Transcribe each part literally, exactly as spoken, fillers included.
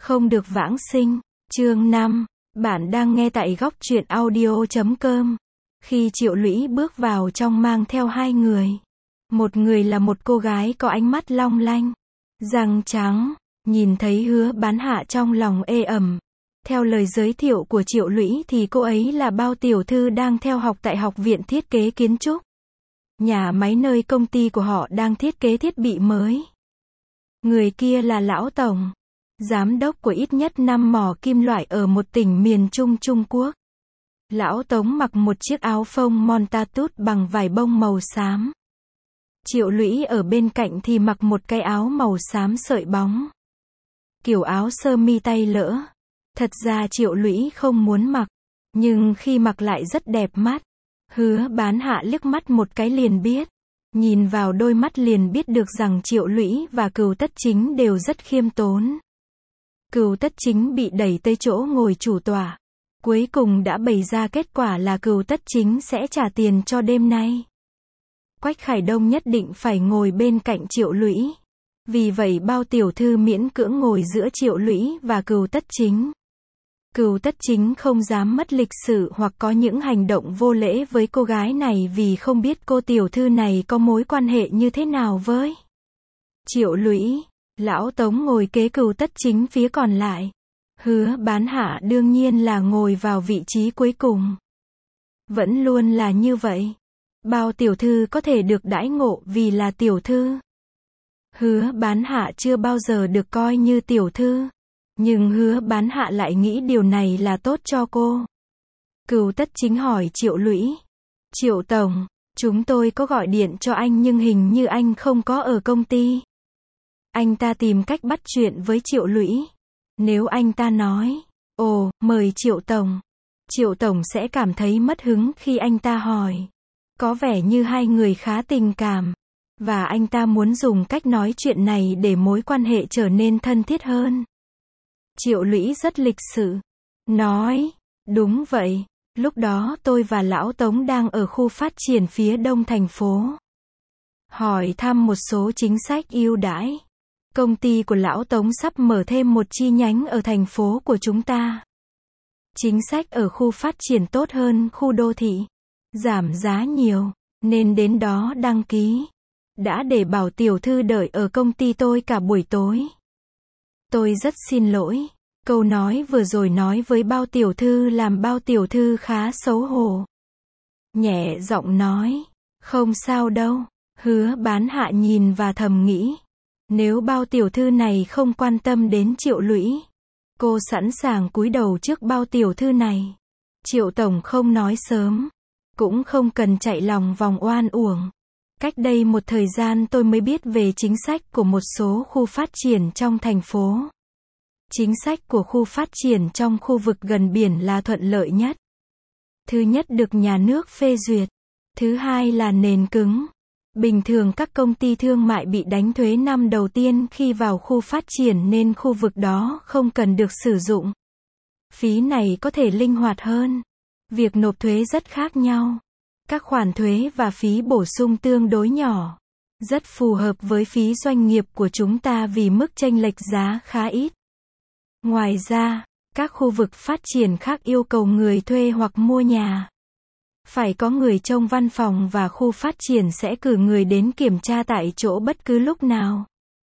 Không được vãng sinh. Chương năm. Bạn đang nghe tại góc truyện audio chấm com. Khi Triệu Lũy bước vào trong mang theo hai người. Một người là một cô gái có ánh mắt long lanh, răng trắng, nhìn thấy Hứa Bán Hạ trong lòng ê ẩm. Theo lời giới thiệu của Triệu Lũy thì cô ấy là Bao tiểu thư đang theo học tại Học viện Thiết kế Kiến trúc. Nhà máy nơi công ty của họ đang thiết kế thiết bị mới. Người kia là Lão Tổng, giám đốc của ít nhất năm mỏ kim loại ở một tỉnh miền Trung Trung Quốc. Lão Tống mặc một chiếc áo phông montatut bằng vải bông màu xám. Triệu Lũy ở bên cạnh thì mặc một cái áo màu xám sợi bóng. Kiểu áo sơ mi tay lỡ. Thật ra Triệu Lũy không muốn mặc, nhưng khi mặc lại rất đẹp mắt. Hứa Bán Hạ liếc mắt một cái liền biết. Nhìn vào đôi mắt liền biết được rằng Triệu Lũy và Cừu Tất Chính đều rất khiêm tốn. Cừu Tất Chính bị đẩy tới chỗ ngồi chủ tọa. Cuối cùng đã bày ra kết quả là Cừu Tất Chính sẽ trả tiền cho đêm nay. Quách Khải Đông nhất định phải ngồi bên cạnh Triệu Lũy. Vì vậy Bao tiểu thư miễn cưỡng ngồi giữa Triệu Lũy và Cừu Tất Chính. Cừu Tất Chính không dám mất lịch sự hoặc có những hành động vô lễ với cô gái này vì không biết cô tiểu thư này có mối quan hệ như thế nào với Triệu Lũy. Lão Tống ngồi kế Cừu Tất Chính phía còn lại. Hứa Bán Hạ đương nhiên là ngồi vào vị trí cuối cùng. Vẫn luôn là như vậy. Bao tiểu thư có thể được đãi ngộ vì là tiểu thư. Hứa Bán Hạ chưa bao giờ được coi như tiểu thư. Nhưng Hứa Bán Hạ lại nghĩ điều này là tốt cho cô. Cừu Tất Chính hỏi Triệu Lũy. Triệu Tổng, chúng tôi có gọi điện cho anh nhưng hình như anh không có ở công ty. Anh ta tìm cách bắt chuyện với Triệu Lũy. Nếu anh ta nói, ồ, mời Triệu Tổng. Triệu Tổng sẽ cảm thấy mất hứng khi anh ta hỏi. Có vẻ như hai người khá tình cảm. Và anh ta muốn dùng cách nói chuyện này để mối quan hệ trở nên thân thiết hơn. Triệu Lũy rất lịch sự. Nói, đúng vậy. Lúc đó tôi và Lão Tống đang ở khu phát triển phía đông thành phố. Hỏi thăm một số chính sách ưu đãi. Công ty của Lão Tống sắp mở thêm một chi nhánh ở thành phố của chúng ta. Chính sách ở khu phát triển tốt hơn khu đô thị. Giảm giá nhiều, nên đến đó đăng ký. Đã để bảo tiểu thư đợi ở công ty tôi cả buổi tối. Tôi rất xin lỗi. Câu nói vừa rồi nói với Bao tiểu thư làm Bao tiểu thư khá xấu hổ. Nhẹ giọng nói, không sao đâu. Hứa Bán Hạ nhìn và thầm nghĩ. Nếu Bao tiểu thư này không quan tâm đến Triệu Lũy, cô sẵn sàng cúi đầu trước Bao tiểu thư này. Triệu Tổng không nói sớm, cũng không cần chạy lòng vòng oan uổng. Cách đây một thời gian tôi mới biết về chính sách của một số khu phát triển trong thành phố. Chính sách của khu phát triển trong khu vực gần biển là thuận lợi nhất. Thứ nhất được nhà nước phê duyệt. Thứ hai là nền cứng. Bình thường các công ty thương mại bị đánh thuế năm đầu tiên khi vào khu phát triển nên khu vực đó không cần được sử dụng. Phí này có thể linh hoạt hơn. Việc nộp thuế rất khác nhau. Các khoản thuế và phí bổ sung tương đối nhỏ. Rất phù hợp với phí doanh nghiệp của chúng ta vì mức chênh lệch giá khá ít. Ngoài ra, các khu vực phát triển khác yêu cầu người thuê hoặc mua nhà. Phải có người trông văn phòng và khu phát triển sẽ cử người đến kiểm tra tại chỗ bất cứ lúc nào.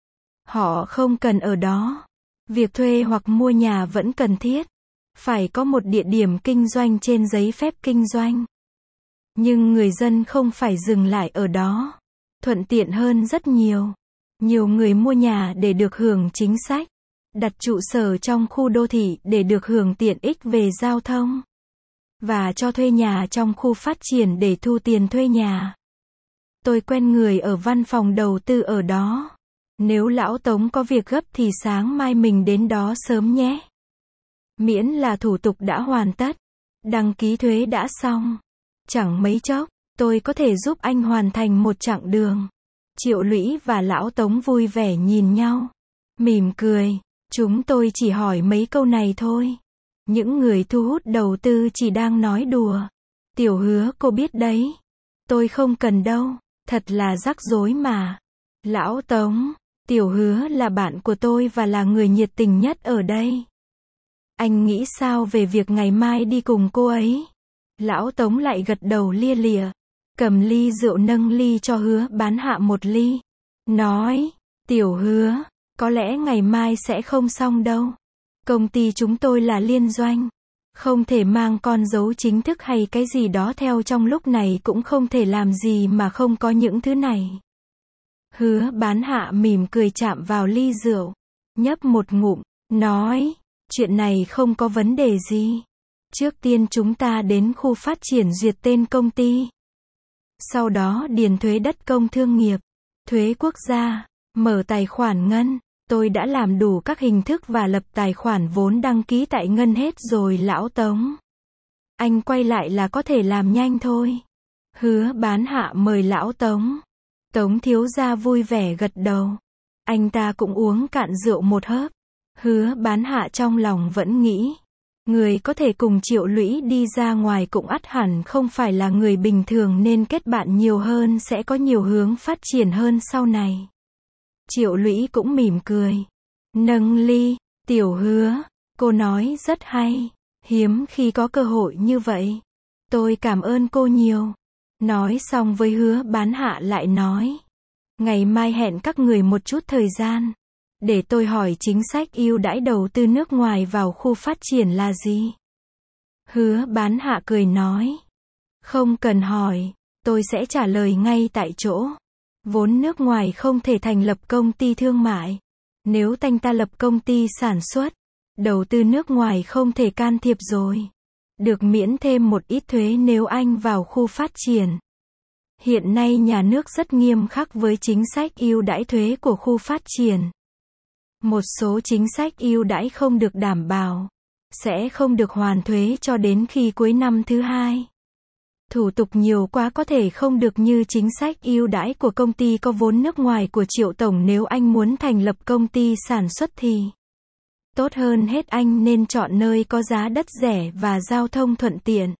Họ không cần ở đó. Việc thuê hoặc mua nhà vẫn cần thiết. Phải có một địa điểm kinh doanh trên giấy phép kinh doanh. Nhưng người dân không phải dừng lại ở đó. Thuận tiện hơn rất nhiều. Nhiều người mua nhà để được hưởng chính sách. Đặt trụ sở trong khu đô thị để được hưởng tiện ích về giao thông. Và cho thuê nhà trong khu phát triển để thu tiền thuê nhà. Tôi quen người ở văn phòng đầu tư ở đó. Nếu Lão Tống có việc gấp thì sáng mai mình đến đó sớm nhé. Miễn là thủ tục đã hoàn tất. Đăng ký thuế đã xong. Chẳng mấy chốc, tôi có thể giúp anh hoàn thành một chặng đường. Triệu Lũy và Lão Tống vui vẻ nhìn nhau. Mỉm cười. Chúng tôi chỉ hỏi mấy câu này thôi. Những người thu hút đầu tư chỉ đang nói đùa. Tiểu Hứa cô biết đấy. Tôi không cần đâu. Thật là rắc rối mà. Lão Tống, Tiểu Hứa là bạn của tôi và là người nhiệt tình nhất ở đây. Anh nghĩ sao về việc ngày mai đi cùng cô ấy? Lão Tống lại gật đầu lia lịa, cầm ly rượu nâng ly cho Hứa Bán Hạ một ly. Nói, Tiểu Hứa, có lẽ ngày mai sẽ không xong đâu. Công ty chúng tôi là liên doanh. Không thể mang con dấu chính thức hay cái gì đó theo trong lúc này, cũng không thể làm gì mà không có những thứ này. Hứa Bán Hạ mỉm cười chạm vào ly rượu, nhấp một ngụm, nói, chuyện này không có vấn đề gì. Trước tiên chúng ta đến khu phát triển duyệt tên công ty. Sau đó điền thuế đất công thương nghiệp, thuế quốc gia, mở tài khoản ngân. Tôi đã làm đủ các hình thức và lập tài khoản vốn đăng ký tại ngân hết rồi Lão Tống. Anh quay lại là có thể làm nhanh thôi. Hứa Bán Hạ mời Lão Tống. Tống thiếu gia vui vẻ gật đầu. Anh ta cũng uống cạn rượu một hớp. Hứa Bán Hạ trong lòng vẫn nghĩ, người có thể cùng Triệu Lũy đi ra ngoài cũng ắt hẳn không phải là người bình thường, nên kết bạn nhiều hơn sẽ có nhiều hướng phát triển hơn sau này. Triệu Lũy cũng mỉm cười, nâng ly, Tiểu Hứa, cô nói rất hay, hiếm khi có cơ hội như vậy. Tôi cảm ơn cô nhiều. Nói xong với Hứa Bán Hạ lại nói, ngày mai hẹn các người một chút thời gian, để tôi hỏi chính sách ưu đãi đầu tư nước ngoài vào khu phát triển là gì. Hứa Bán Hạ cười nói, không cần hỏi, tôi sẽ trả lời ngay tại chỗ. Vốn nước ngoài không thể thành lập công ty thương mại. Nếu anh ta lập công ty sản xuất, đầu tư nước ngoài không thể can thiệp rồi. Được miễn thêm một ít thuế nếu anh vào khu phát triển. Hiện nay nhà nước rất nghiêm khắc với chính sách ưu đãi thuế của khu phát triển. Một số chính sách ưu đãi không được đảm bảo, sẽ không được hoàn thuế cho đến khi cuối năm thứ hai. Thủ tục nhiều quá, có thể không được như chính sách ưu đãi của công ty có vốn nước ngoài của Triệu tổng. Nếu anh muốn thành lập công ty sản xuất thì tốt hơn hết anh nên chọn nơi có giá đất rẻ và giao thông thuận tiện.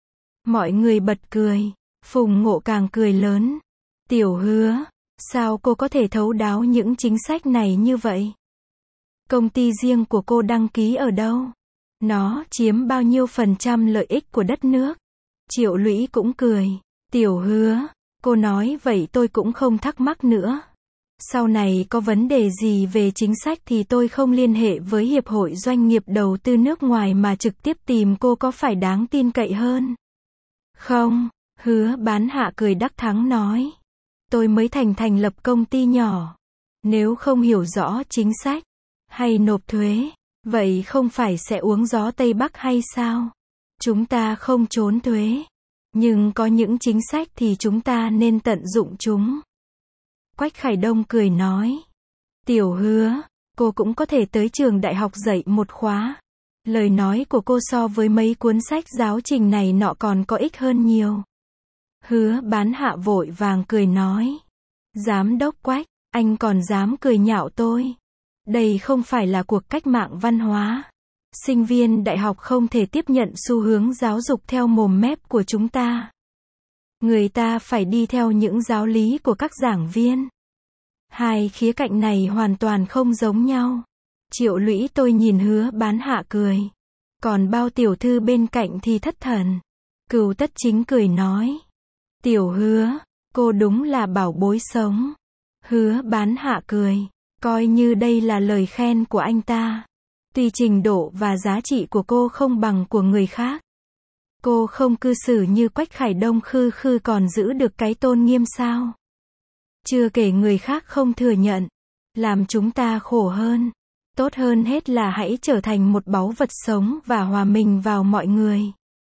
Mọi người bật cười, Phùng Ngộ càng cười lớn. Tiểu Hứa, sao cô có thể thấu đáo những chính sách này như vậy? Công ty riêng của cô đăng ký ở đâu? Nó chiếm bao nhiêu phần trăm lợi ích của đất nước? Triệu Lũy cũng cười. Tiểu Hứa, cô nói vậy tôi cũng không thắc mắc nữa. Sau này có vấn đề gì về chính sách thì tôi không liên hệ với Hiệp hội Doanh nghiệp Đầu tư nước ngoài mà trực tiếp tìm cô có phải đáng tin cậy hơn? Không, Hứa Bán Hạ cười đắc thắng nói. Tôi mới thành thành lập công ty nhỏ. Nếu không hiểu rõ chính sách, hay nộp thuế, vậy không phải sẽ uống gió Tây Bắc hay sao? Chúng ta không trốn thuế, nhưng có những chính sách thì chúng ta nên tận dụng chúng. Quách Khải Đông cười nói. Tiểu Hứa, cô cũng có thể tới trường đại học dạy một khóa. Lời nói của cô so với mấy cuốn sách giáo trình này nọ còn có ích hơn nhiều. Hứa Bán Hạ vội vàng cười nói. Giám đốc Quách, anh còn dám cười nhạo tôi. Đây không phải là cuộc cách mạng văn hóa. Sinh viên đại học không thể tiếp nhận xu hướng giáo dục theo mồm mép của chúng ta. Người ta phải đi theo những giáo lý của các giảng viên. Hai khía cạnh này hoàn toàn không giống nhau. Triệu Lũy tôi nhìn Hứa Bán Hạ cười. Còn bao tiểu thư bên cạnh thì thất thần. Cửu Tất Chính cười nói. Tiểu Hứa, cô đúng là bảo bối sống. Hứa Bán Hạ cười. Coi như đây là lời khen của anh ta. Tuy trình độ và giá trị của cô không bằng của người khác. Cô không cư xử như Quách Khải Đông khư khư còn giữ được cái tôn nghiêm sao? Chưa kể người khác không thừa nhận, làm chúng ta khổ hơn. Tốt hơn hết là hãy trở thành một báu vật sống và hòa mình vào mọi người.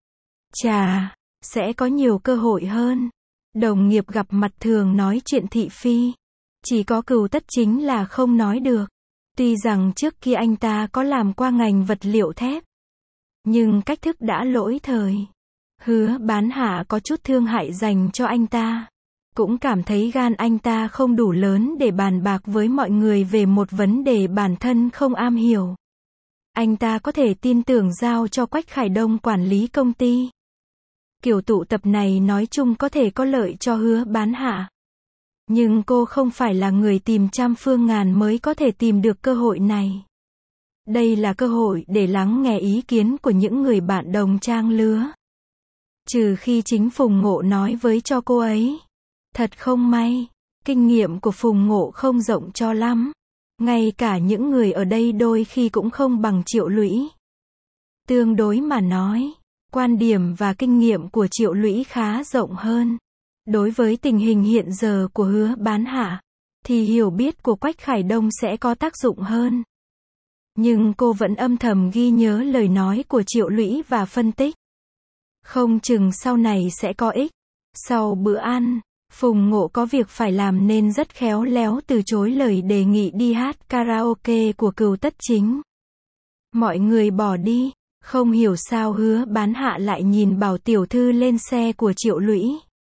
Chà, sẽ có nhiều cơ hội hơn. Đồng nghiệp gặp mặt thường nói chuyện thị phi. Chỉ có Cửu Tất Chính là không nói được. Tuy rằng trước kia anh ta có làm qua ngành vật liệu thép, nhưng cách thức đã lỗi thời. Hứa Bán Hạ có chút thương hại dành cho anh ta. Cũng cảm thấy gan anh ta không đủ lớn để bàn bạc với mọi người về một vấn đề bản thân không am hiểu. Anh ta có thể tin tưởng giao cho Quách Khải Đông quản lý công ty. Kiểu tụ tập này nói chung có thể có lợi cho Hứa Bán Hạ. Nhưng cô không phải là người tìm trăm phương ngàn mới có thể tìm được cơ hội này. Đây là cơ hội để lắng nghe ý kiến của những người bạn đồng trang lứa. Trừ khi chính Phùng Ngộ nói với cho cô ấy. Thật không may, kinh nghiệm của Phùng Ngộ không rộng cho lắm. Ngay cả những người ở đây đôi khi cũng không bằng Triệu Lũy. Tương đối mà nói, quan điểm và kinh nghiệm của Triệu Lũy khá rộng hơn. Đối với tình hình hiện giờ của Hứa Bán Hạ, thì hiểu biết của Quách Khải Đông sẽ có tác dụng hơn. Nhưng cô vẫn âm thầm ghi nhớ lời nói của Triệu Lũy và phân tích. Không chừng sau này sẽ có ích. Sau bữa ăn, Phùng Ngộ có việc phải làm nên rất khéo léo từ chối lời đề nghị đi hát karaoke của Cừu Tất Chính. Mọi người bỏ đi, không hiểu sao Hứa Bán Hạ lại nhìn Bảo tiểu thư lên xe của Triệu Lũy.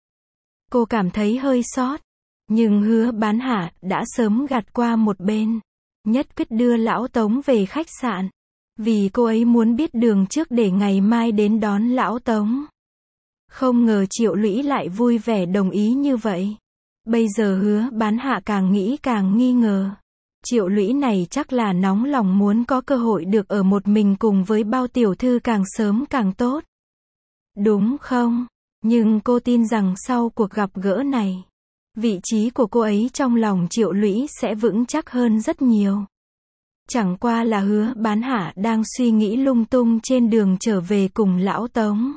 Cô cảm thấy hơi xót, nhưng Hứa Bán Hạ đã sớm gạt qua một bên, nhất quyết đưa lão Tống về khách sạn, vì cô ấy muốn biết đường trước để ngày mai đến đón lão Tống. Không ngờ Triệu Lũy lại vui vẻ đồng ý như vậy. Bây giờ Hứa Bán Hạ càng nghĩ càng nghi ngờ. Triệu Lũy này chắc là nóng lòng muốn có cơ hội được ở một mình cùng với Bao tiểu thư càng sớm càng tốt. Đúng không? Nhưng cô tin rằng sau cuộc gặp gỡ này, vị trí của cô ấy trong lòng Triệu Lũy sẽ vững chắc hơn rất nhiều. Chẳng qua là Hứa Bán Hạ đang suy nghĩ lung tung trên đường trở về cùng lão Tống.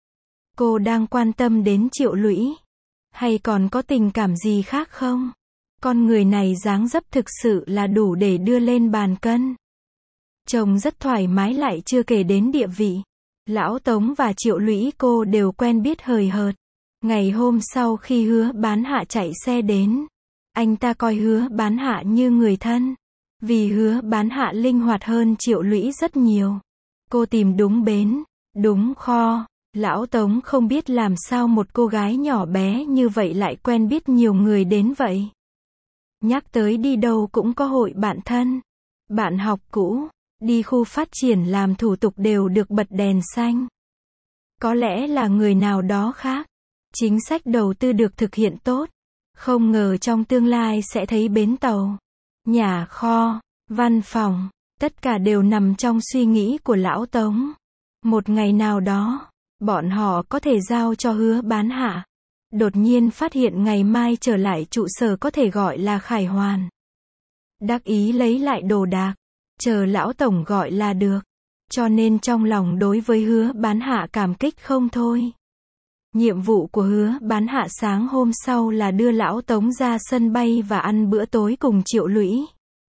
Cô đang quan tâm đến Triệu Lũy, hay còn có tình cảm gì khác không? Con người này dáng dấp thực sự là đủ để đưa lên bàn cân. Trông rất thoải mái lại chưa kể đến địa vị. Lão Tống và Triệu Lũy cô đều quen biết hời hợt. Ngày hôm sau khi Hứa Bán Hạ chạy xe đến, anh ta coi Hứa Bán Hạ như người thân. Vì Hứa Bán Hạ linh hoạt hơn Triệu Lũy rất nhiều. Cô tìm đúng bến, đúng kho. Lão Tống không biết làm sao một cô gái nhỏ bé như vậy lại quen biết nhiều người đến vậy. Nhắc tới đi đâu cũng có hội bạn thân, bạn học cũ, đi khu phát triển làm thủ tục đều được bật đèn xanh. Có lẽ là người nào đó khác. Chính sách đầu tư được thực hiện tốt. Không ngờ trong tương lai sẽ thấy bến tàu, nhà kho, văn phòng, tất cả đều nằm trong suy nghĩ của lão Tống. Một ngày nào đó, bọn họ có thể giao cho Hứa Bán Hạ. Đột nhiên phát hiện ngày mai trở lại trụ sở có thể gọi là Khải Hoàn. Đắc ý lấy lại đồ đạc, chờ lão tổng gọi là được. Cho nên trong lòng đối với Hứa Bán Hạ cảm kích không thôi. Nhiệm vụ của Hứa Bán Hạ sáng hôm sau là đưa lão Tống ra sân bay và ăn bữa tối cùng Triệu Lũy.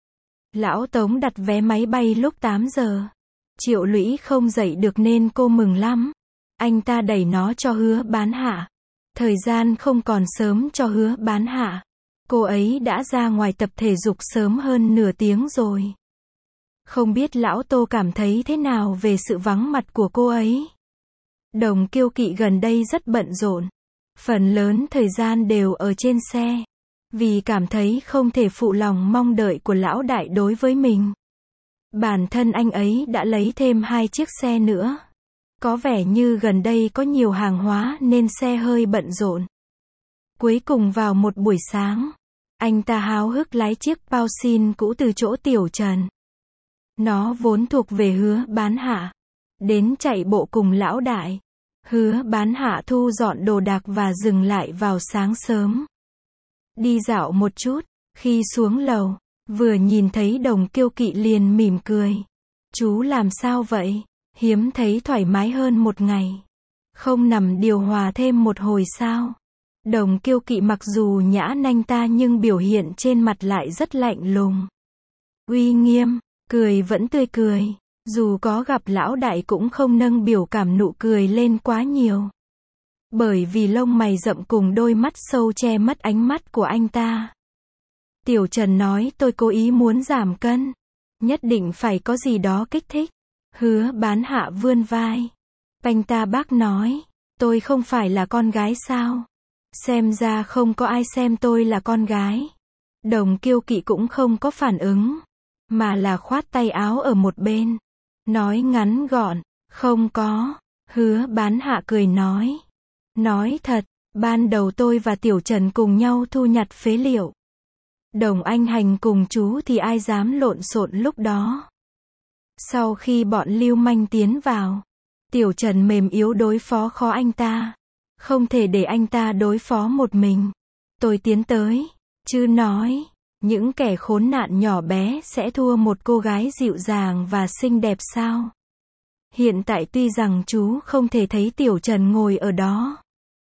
Lão Tống đặt vé máy bay lúc tám giờ. Triệu Lũy không dậy được nên cô mừng lắm. Anh ta đẩy nó cho Hứa Bán Hạ. Thời gian không còn sớm cho Hứa Bán Hạ. Cô ấy đã ra ngoài tập thể dục sớm hơn nửa tiếng rồi. Không biết lão Tô cảm thấy thế nào về sự vắng mặt của cô ấy. Đồng Kiêu Kỵ gần đây rất bận rộn. Phần lớn thời gian đều ở trên xe. Vì cảm thấy không thể phụ lòng mong đợi của lão đại đối với mình. Bản thân anh ấy đã lấy thêm hai chiếc xe nữa. Có vẻ như gần đây có nhiều hàng hóa nên xe hơi bận rộn. Cuối cùng vào một buổi sáng, anh ta háo hức lái chiếc Pausin cũ từ chỗ Tiểu Trần. Nó vốn thuộc về Hứa Bán Hạ. Đến chạy bộ cùng lão đại. Hứa Bán Hạ thu dọn đồ đạc và dừng lại vào sáng sớm. Đi dạo một chút, khi xuống lầu, vừa nhìn thấy Đồng Kiêu Kỵ liền mỉm cười. Chú làm sao vậy? Hiếm thấy thoải mái hơn một ngày. Không nằm điều hòa thêm một hồi sao? Đồng Kiêu Kỵ mặc dù nhã nanh ta nhưng biểu hiện trên mặt lại rất lạnh lùng. Uy nghiêm, cười vẫn tươi cười. Dù có gặp lão đại cũng không nâng biểu cảm nụ cười lên quá nhiều. Bởi vì lông mày rậm cùng đôi mắt sâu che mất ánh mắt của anh ta. Tiểu Trần nói tôi cố ý muốn giảm cân. Nhất định phải có gì đó kích thích. Hứa Bán Hạ vươn vai. Anh ta bác nói. Tôi không phải là con gái sao? Xem ra không có ai xem tôi là con gái. Đồng Kiêu Kỵ cũng không có phản ứng. Mà là khoát tay áo ở một bên. Nói ngắn gọn. Không có. Hứa Bán Hạ cười nói. Nói thật, Ban đầu tôi và Tiểu Trần cùng nhau thu nhặt phế liệu. Đồng Anh Hành cùng chú thì ai dám lộn xộn lúc đó. Sau khi bọn lưu manh tiến vào, Tiểu Trần mềm yếu đối phó khó anh ta. Không thể để anh ta đối phó một mình. Tôi tiến tới, chứ nói, những kẻ khốn nạn nhỏ bé sẽ thua một cô gái dịu dàng và xinh đẹp sao? Hiện tại tuy rằng chú không thể thấy Tiểu Trần ngồi ở đó.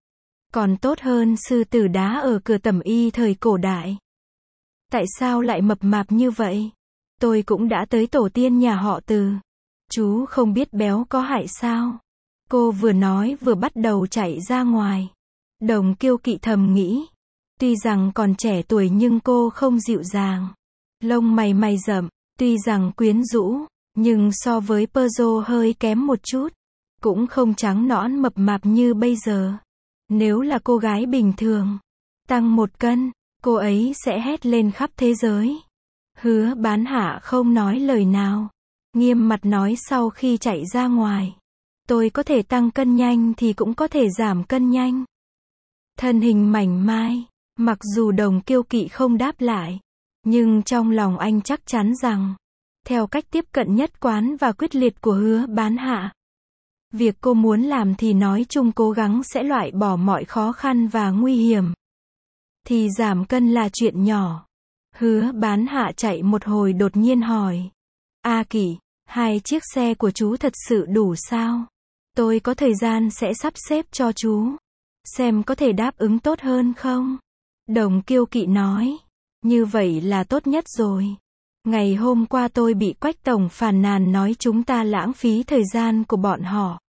Còn tốt hơn sư tử đá ở cửa Tẩm Y thời cổ đại. Tại sao lại mập mạp như vậy? Tôi cũng đã tới tổ tiên nhà họ Từ. Chú không biết béo có hại sao? Cô vừa nói vừa bắt đầu chạy ra ngoài. Đồng Kiêu Kỵ thầm nghĩ. Tuy rằng còn trẻ tuổi nhưng cô không dịu dàng. Lông mày mày rậm, tuy rằng quyến rũ, nhưng so với Peugeot hơi kém một chút. Cũng không trắng nõn mập mạp như bây giờ. Nếu là cô gái bình thường, tăng một cân, cô ấy sẽ hét lên khắp thế giới. Hứa Bán Hạ không nói lời nào. Nghiêm mặt nói sau khi chạy ra ngoài. Tôi có thể tăng cân nhanh thì cũng có thể giảm cân nhanh. Thân hình mảnh mai, mặc dù Đồng Kiêu Kỵ không đáp lại, nhưng trong lòng anh chắc chắn rằng, theo cách tiếp cận nhất quán và quyết liệt của Hứa Bán Hạ, việc cô muốn làm thì nói chung cố gắng sẽ loại bỏ mọi khó khăn và nguy hiểm. Thì giảm cân là chuyện nhỏ. Hứa Bán Hạ chạy một hồi đột nhiên hỏi. A Kỷ, hai chiếc xe của chú thật sự đủ sao? Tôi có thời gian sẽ sắp xếp cho chú. Xem có thể đáp ứng tốt hơn không? Đồng Kiêu Kỵ nói. Như vậy là tốt nhất rồi. Ngày hôm qua tôi bị Quách Tổng phàn nàn nói chúng ta lãng phí thời gian của bọn họ.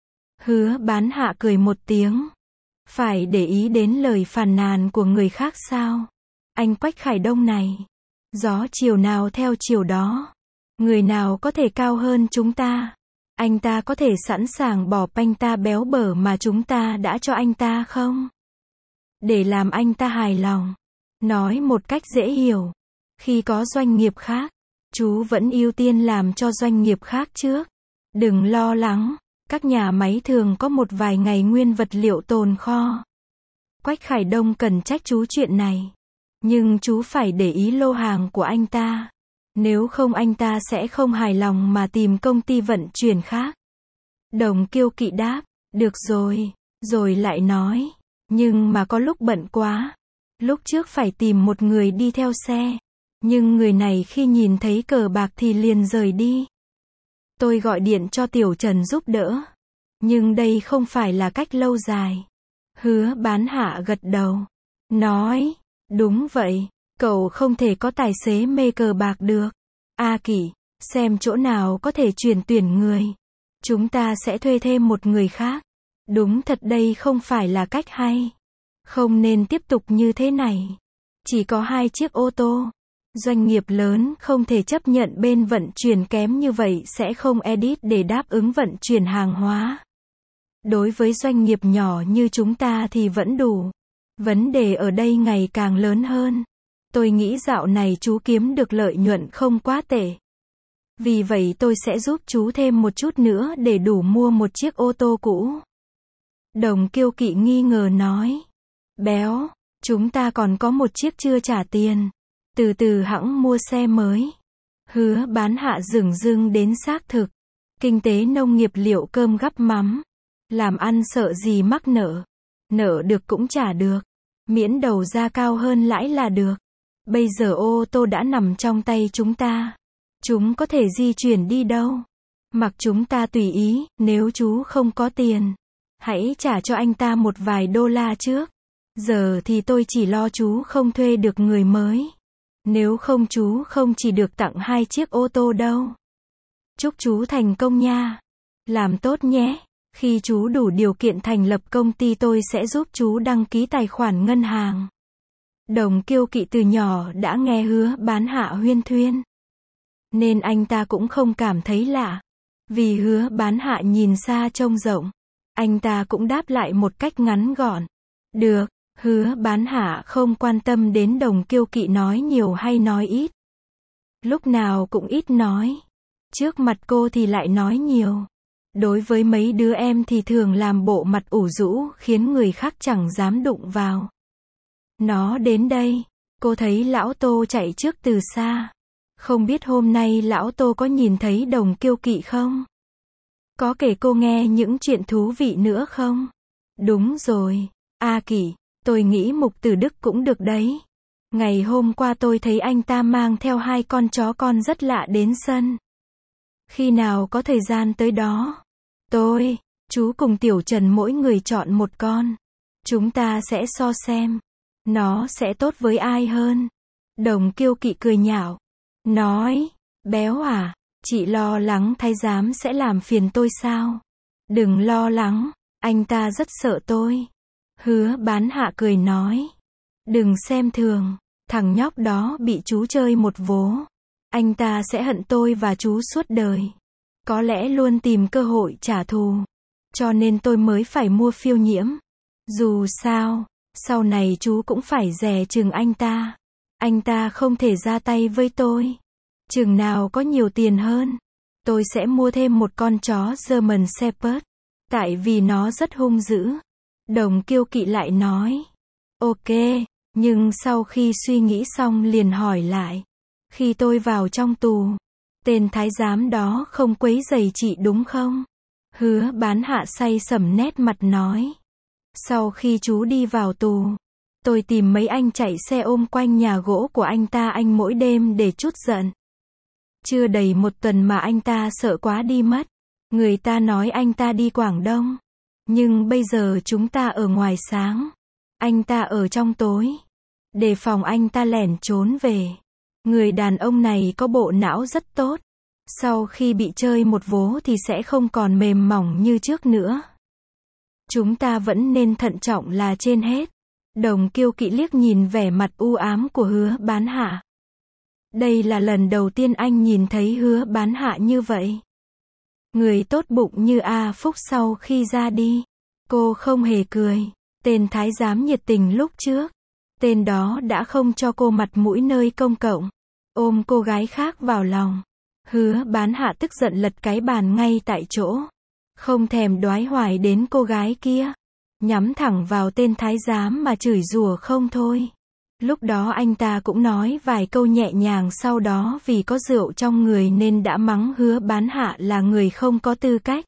Hứa Bán Hạ cười một tiếng. Phải để ý đến lời phàn nàn của người khác sao? Anh Quách Khải Đông này. Gió chiều nào theo chiều đó. Người nào có thể cao hơn chúng ta? Anh ta có thể sẵn sàng bỏ anh ta béo bở mà chúng ta đã cho anh ta không? Để làm anh ta hài lòng. Nói một cách dễ hiểu. Khi có doanh nghiệp khác, chú vẫn ưu tiên làm cho doanh nghiệp khác trước. Đừng lo lắng. Các nhà máy thường có một vài ngày nguyên vật liệu tồn kho. Quách Khải Đông cần trách chú chuyện này. Nhưng chú phải để ý lô hàng của anh ta. Nếu không anh ta sẽ không hài lòng mà tìm công ty vận chuyển khác. Đồng Kiêu Kỵ đáp. Được rồi. Rồi lại nói. Nhưng mà có lúc bận quá. Lúc trước phải tìm một người đi theo xe. Nhưng người này khi nhìn thấy cờ bạc thì liền rời đi. Tôi gọi điện cho Tiểu Trần giúp đỡ. Nhưng đây không phải là cách lâu dài. Hứa Bán Hạ gật đầu. Nói. Đúng vậy. Cậu không thể có tài xế mê cờ bạc được. A Kỷ, xem chỗ nào có thể chuyển tuyển người. Chúng ta sẽ thuê thêm một người khác. Đúng thật đây không phải là cách hay. Không nên tiếp tục như thế này. Chỉ có hai chiếc ô tô. Doanh nghiệp lớn không thể chấp nhận bên vận chuyển kém như vậy sẽ không edit để đáp ứng vận chuyển hàng hóa. Đối với doanh nghiệp nhỏ như chúng ta thì vẫn đủ. Vấn đề ở đây ngày càng lớn hơn. Tôi nghĩ dạo này chú kiếm được lợi nhuận không quá tệ. Vì vậy tôi sẽ giúp chú thêm một chút nữa để đủ mua một chiếc ô tô cũ. Đồng Kiêu Kỵ nghi ngờ nói. Béo, chúng ta còn có một chiếc chưa trả tiền. Từ từ hẵng mua xe mới. Hứa Bán Hạ dửng dưng đến xác thực. Kinh tế nông nghiệp liệu cơm gắp mắm. Làm ăn sợ gì mắc nợ. Nợ được cũng trả được. Miễn đầu ra cao hơn lãi là được. Bây giờ ô tô đã nằm trong tay chúng ta. Chúng có thể di chuyển đi đâu. Mặc chúng ta tùy ý, nếu chú không có tiền. Hãy trả cho anh ta một vài đô la trước. Giờ thì tôi chỉ lo chú không thuê được người mới. Nếu không chú không chỉ được tặng hai chiếc ô tô đâu. Chúc chú thành công nha. Làm tốt nhé. Khi chú đủ điều kiện thành lập công ty tôi sẽ giúp chú đăng ký tài khoản ngân hàng. Đồng Kiêu Kỵ từ nhỏ đã nghe Hứa Bán Hạ huyên thuyên. Nên anh ta cũng không cảm thấy lạ. Vì Hứa Bán Hạ nhìn xa trông rộng. Anh ta cũng đáp lại một cách ngắn gọn. Được. Hứa Bán Hạ không quan tâm đến Đồng Kiêu Kỵ nói nhiều hay nói ít. Lúc nào cũng ít nói. Trước mặt cô thì lại nói nhiều. Đối với mấy đứa em thì thường làm bộ mặt ủ rũ khiến người khác chẳng dám đụng vào. Nó đến đây, cô thấy lão Tô chạy trước từ xa. Không biết hôm nay lão Tô có nhìn thấy Đồng Kiêu Kỵ không? Có kể cô nghe những chuyện thú vị nữa không? Đúng rồi, A Kỵ, tôi nghĩ Mục Tử Đức cũng được đấy. Ngày hôm qua tôi thấy anh ta mang theo hai con chó con rất lạ đến sân. Khi nào có thời gian tới đó? Tôi, chú cùng Tiểu Trần mỗi người chọn một con. Chúng ta sẽ so xem. Nó sẽ tốt với ai hơn? Đồng Kiêu Kỵ cười nhạo. Nói, béo à, chị lo lắng thái giám sẽ làm phiền tôi sao? Đừng lo lắng, anh ta rất sợ tôi. Hứa Bán Hạ cười nói. Đừng xem thường, thằng nhóc đó bị chú chơi một vố. Anh ta sẽ hận tôi và chú suốt đời. Có lẽ luôn tìm cơ hội trả thù. Cho nên tôi mới phải mua phiêu nhiễm. Dù sao, sau này chú cũng phải dè chừng anh ta. Anh ta không thể ra tay với tôi. Chừng nào có nhiều tiền hơn, tôi sẽ mua thêm một con chó German Shepherd. Tại vì nó rất hung dữ. Đồng Kiêu Kỵ lại nói. Ok, nhưng sau khi suy nghĩ xong liền hỏi lại. Khi tôi vào trong tù, tên thái giám đó không quấy rầy chị đúng không? Hứa Bán Hạ say sẩm nét mặt nói. Sau khi chú đi vào tù, tôi tìm mấy anh chạy xe ôm quanh nhà gỗ của anh ta anh mỗi đêm để trút giận. Chưa đầy một tuần mà anh ta sợ quá đi mất. Người ta nói anh ta đi Quảng Đông. Nhưng bây giờ chúng ta ở ngoài sáng. Anh ta ở trong tối. Đề phòng anh ta lẻn trốn về. Người đàn ông này có bộ não rất tốt. Sau khi bị chơi một vố thì sẽ không còn mềm mỏng như trước nữa. Chúng ta vẫn nên thận trọng là trên hết. Đồng Kiêu Kỵ liếc nhìn vẻ mặt u ám của Hứa Bán Hạ. Đây là lần đầu tiên anh nhìn thấy Hứa Bán Hạ như vậy. Người tốt bụng như A Phúc sau khi ra đi. Cô không hề cười. Tên thái giám nhiệt tình lúc trước. Tên đó đã không cho cô mặt mũi nơi công cộng. Ôm cô gái khác vào lòng. Hứa Bán Hạ tức giận lật cái bàn ngay tại chỗ. Không thèm đoái hoài đến cô gái kia. Nhắm thẳng vào tên thái giám mà chửi rủa không thôi. Lúc đó anh ta cũng nói vài câu nhẹ nhàng, sau đó vì có rượu trong người nên đã mắng Hứa Bán Hạ là người không có tư cách.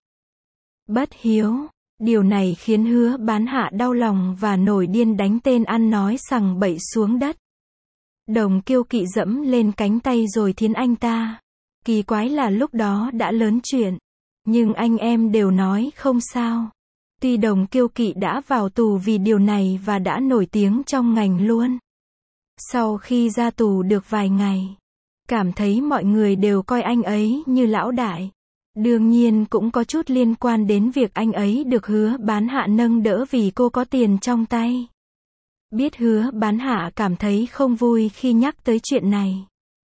Bất hiếu. Điều này khiến Hứa Bán Hạ đau lòng và nổi điên đánh tên ăn nói sằng bậy xuống đất. Đồng Kiêu Kỵ dẫm lên cánh tay rồi thiến anh ta. Kỳ quái là lúc đó đã lớn chuyện. Nhưng anh em đều nói không sao. Tuy Đồng Kiêu Kỵ đã vào tù vì điều này và đã nổi tiếng trong ngành luôn. Sau khi ra tù được vài ngày, cảm thấy mọi người đều coi anh ấy như lão đại. Đương nhiên cũng có chút liên quan đến việc anh ấy được Hứa Bán Hạ nâng đỡ vì cô có tiền trong tay. Biết Hứa Bán Hạ cảm thấy không vui khi nhắc tới chuyện này.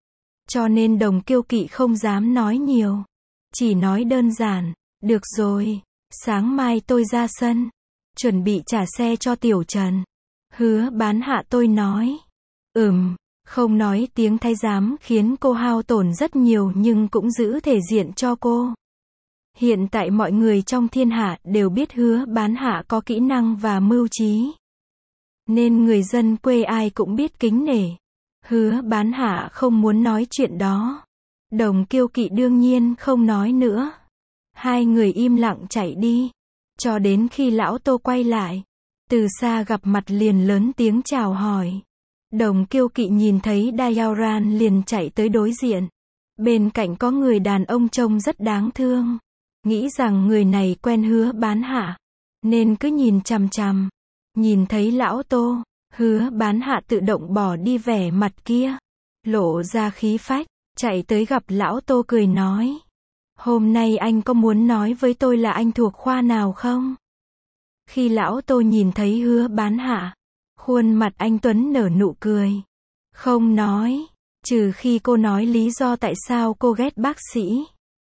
Cho nên Đồng Kiêu Kỵ không dám nói nhiều. Chỉ nói đơn giản, được rồi, sáng mai tôi ra sân. Chuẩn bị trả xe cho Tiểu Trần. Hứa Bán Hạ tôi nói. Ừm, không nói tiếng thái giám khiến cô hao tổn rất nhiều nhưng cũng giữ thể diện cho cô. Hiện tại mọi người trong thiên hạ đều biết Hứa Bán Hạ có kỹ năng và mưu trí. Nên người dân quê ai cũng biết kính nể. Hứa Bán Hạ không muốn nói chuyện đó. Đồng Kiêu Kỵ đương nhiên không nói nữa. Hai người im lặng chạy đi. Cho đến khi lão Tô quay lại. Từ xa gặp mặt liền lớn tiếng chào hỏi. Đồng Kiêu Kỵ nhìn thấy Dayaoran liền chạy tới đối diện. Bên cạnh có người đàn ông trông rất đáng thương. Nghĩ rằng người này quen Hứa Bán Hạ. Nên cứ nhìn chằm chằm. Nhìn thấy lão Tô, Hứa Bán Hạ tự động bỏ đi vẻ mặt kia. Lộ ra khí phách, chạy tới gặp lão Tô cười nói. Hôm nay anh có muốn nói với tôi là anh thuộc khoa nào không? Khi lão Tô nhìn thấy Hứa Bán Hạ, khuôn mặt anh tuấn nở nụ cười. Không nói, trừ khi cô nói lý do tại sao cô ghét bác sĩ.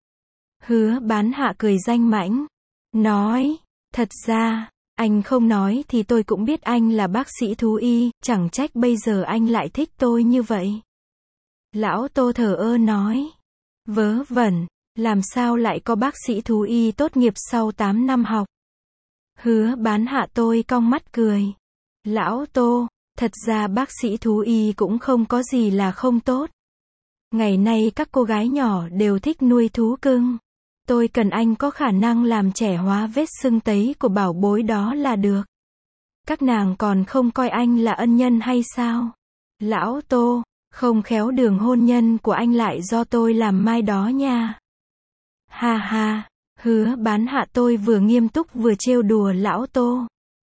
Hứa Bán Hạ cười danh mãnh. Nói, thật ra, anh không nói thì tôi cũng biết anh là bác sĩ thú y, chẳng trách bây giờ anh lại thích tôi như vậy. Lão Tô thờ ơ nói. Vớ vẩn, Làm sao lại có bác sĩ thú y tốt nghiệp sau tám năm học? Hứa Bán Hạ tôi cong mắt cười. Lão Tô, thật ra bác sĩ thú y cũng không có gì là không tốt. Ngày nay các cô gái nhỏ đều thích nuôi thú cưng. Tôi cần anh có khả năng làm trẻ hóa vết sưng tấy của bảo bối đó là được. Các nàng còn không coi anh là ân nhân hay sao? Lão Tô, không khéo đường hôn nhân của anh lại do tôi làm mai đó nha. Ha ha, Hứa Bán Hạ tôi vừa nghiêm túc vừa trêu đùa Lão Tô.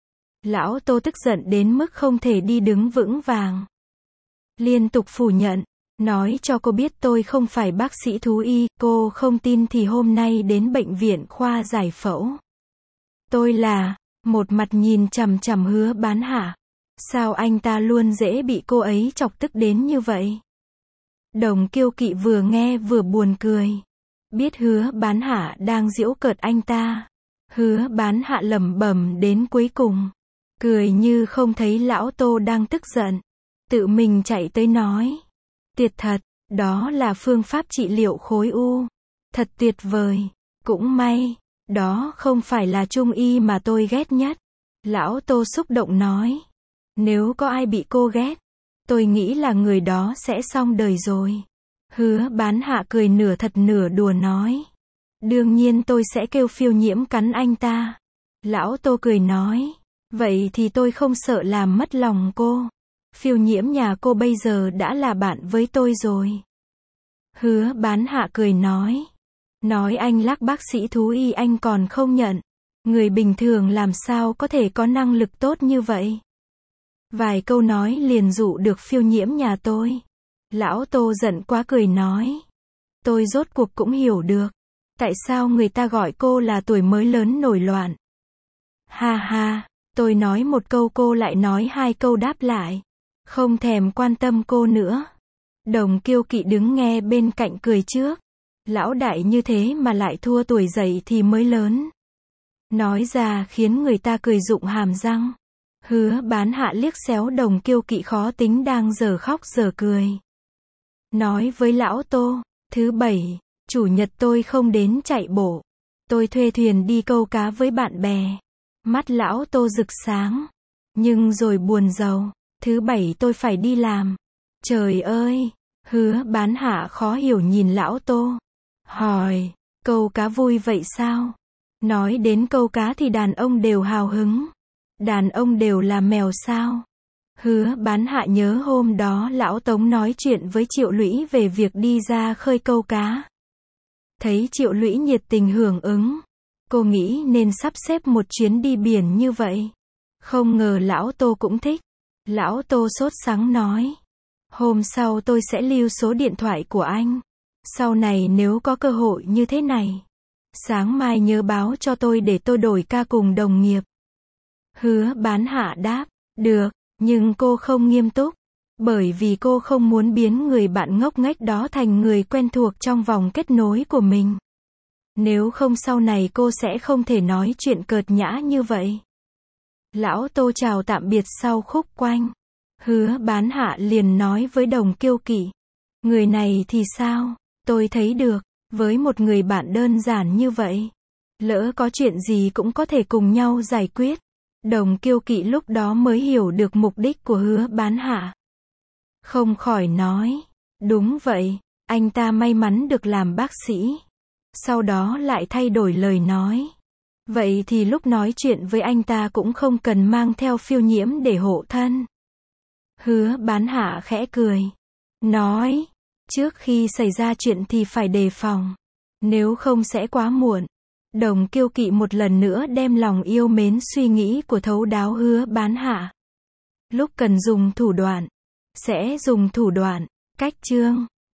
Lão Tô tức giận đến mức không thể đi đứng vững vàng. Liên tục phủ nhận, nói cho cô biết tôi không phải bác sĩ thú y, cô không tin thì hôm nay đến bệnh viện khoa giải phẫu. Tôi là, một mặt nhìn chằm chằm Hứa Bán Hạ. Sao anh ta luôn dễ bị cô ấy chọc tức đến như vậy? Đồng Kiêu Kỵ vừa nghe vừa buồn cười. Biết Hứa Bán Hạ đang giễu cợt anh ta. Hứa Bán Hạ lẩm bẩm đến cuối cùng. Cười như không thấy Lão Tô đang tức giận. Tự mình chạy tới nói. Tuyệt thật, đó là phương pháp trị liệu khối u. Thật tuyệt vời. Cũng may, đó không phải là trung y mà tôi ghét nhất. Lão Tô xúc động nói. Nếu có ai bị cô ghét, tôi nghĩ là người đó sẽ xong đời rồi. Hứa Bán Hạ cười nửa thật nửa đùa nói. Đương nhiên tôi sẽ kêu Phiêu Nhiễm cắn anh ta. Lão Tô cười nói. Vậy thì tôi không sợ làm mất lòng cô. Phiêu Nhiễm nhà cô bây giờ đã là bạn với tôi rồi. Hứa Bán Hạ cười nói. Nói anh lắc bác sĩ thú y anh còn không nhận. Người bình thường làm sao có thể có năng lực tốt như vậy. Vài câu nói liền dụ được Phiêu Nhiễm nhà tôi. Lão Tô giận quá cười nói. Tôi rốt cuộc cũng hiểu được. Tại sao người ta gọi cô là tuổi mới lớn nổi loạn. Ha ha, tôi nói một câu cô lại nói hai câu đáp lại. Không thèm quan tâm cô nữa. Đồng Kiêu Kỵ đứng nghe bên cạnh cười trước. Lão đại như thế mà lại thua tuổi dậy thì mới lớn. Nói ra khiến người ta cười rụng hàm răng. Hứa Bán Hạ liếc xéo Đồng Kiêu Kỵ khó tính đang giờ khóc giờ cười. Nói với Lão Tô, thứ bảy, chủ nhật tôi không đến chạy bộ. Tôi thuê thuyền đi câu cá với bạn bè. Mắt Lão Tô rực sáng. Nhưng rồi buồn rầu, thứ bảy tôi phải đi làm. Trời ơi, Hứa Bán Hạ khó hiểu nhìn Lão Tô. Hỏi, câu cá vui vậy sao? Nói đến câu cá thì đàn ông đều hào hứng. Đàn ông đều là mèo sao? Hứa Bán Hạ nhớ hôm đó Lão Tống nói chuyện với Triệu Lũy về việc đi ra khơi câu cá. Thấy Triệu Lũy nhiệt tình hưởng ứng. Cô nghĩ nên sắp xếp một chuyến đi biển như vậy. Không ngờ Lão Tô cũng thích. Lão Tô sốt sắng nói. Hôm sau tôi sẽ lưu số điện thoại của anh. Sau này nếu có cơ hội như thế này, sáng mai nhớ báo cho tôi để tôi đổi ca cùng đồng nghiệp. Hứa Bán Hạ đáp, được, nhưng cô không nghiêm túc. Bởi vì cô không muốn biến người bạn ngốc nghếch đó thành người quen thuộc trong vòng kết nối của mình. Nếu không sau này cô sẽ không thể nói chuyện cợt nhã như vậy. Lão Tô chào tạm biệt sau khúc quanh. Hứa Bán Hạ liền nói với Đồng Kiêu Kỵ. Người này thì sao? Tôi thấy được, với một người bạn đơn giản như vậy. Lỡ có chuyện gì cũng có thể cùng nhau giải quyết. Đồng Kiêu Kỵ lúc đó mới hiểu được mục đích của Hứa Bán Hạ. Không khỏi nói. Đúng vậy, anh ta may mắn được làm bác sĩ. Sau đó lại thay đổi lời nói. Vậy thì lúc nói chuyện với anh ta cũng không cần mang theo Phiêu Nhiễm để hộ thân. Hứa Bán Hạ khẽ cười. Nói, trước khi xảy ra chuyện thì phải đề phòng. Nếu không sẽ quá muộn. Đồng Kiêu Kỵ một lần nữa đem lòng yêu mến suy nghĩ của thấu đáo Hứa Bán Hạ. Lúc cần dùng thủ đoạn, sẽ dùng thủ đoạn. Cách chương